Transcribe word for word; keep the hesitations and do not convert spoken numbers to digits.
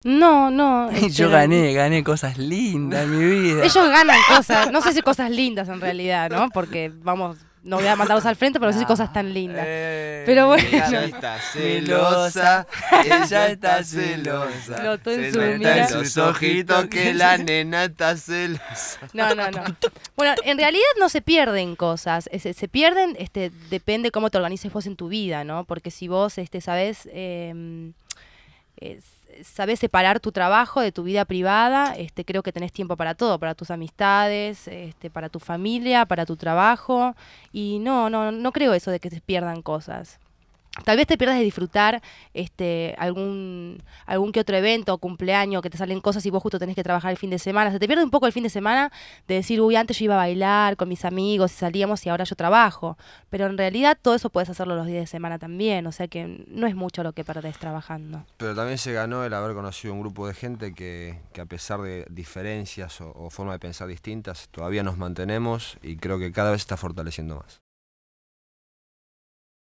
No, no. Yo este, gané, gané cosas lindas en mi vida. Ellos ganan cosas, no sé si cosas lindas en realidad, ¿no? Porque vamos, no voy a mandarlos al frente, pero no sé si cosas tan lindas. Eh, Pero bueno. Ella está celosa, ella está celosa. Notó en Se su nota mira. en sus ojitos que la nena está celosa. No, no, no. Bueno, en realidad no se pierden cosas. eh, Se, se pierden, este, depende cómo te organices vos en tu vida, ¿no? Porque si vos, este, sabés, eh, eh, sabés separar tu trabajo de tu vida privada, este, creo que tenés tiempo para todo, para tus amistades, este, para tu familia, para tu trabajo. Y no, no, no creo eso de que se pierdan cosas. Tal vez te pierdas de disfrutar este, algún, algún que otro evento o cumpleaños que te salen cosas y vos justo tenés que trabajar el fin de semana. Se te pierde un poco el fin de semana de decir, uy, antes yo iba a bailar con mis amigos y salíamos y ahora yo trabajo. Pero en realidad todo eso puedes hacerlo los días de semana también. O sea que no es mucho lo que perdés trabajando. Pero también se ganó el haber conocido un grupo de gente que, que a pesar de diferencias o, o formas de pensar distintas, todavía nos mantenemos y creo que cada vez está fortaleciendo más.